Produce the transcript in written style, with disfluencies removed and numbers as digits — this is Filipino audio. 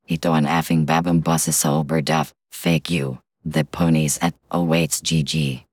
Ito ang effing babang boses sa Oberdef. Fake you. The ponies at awaits GG.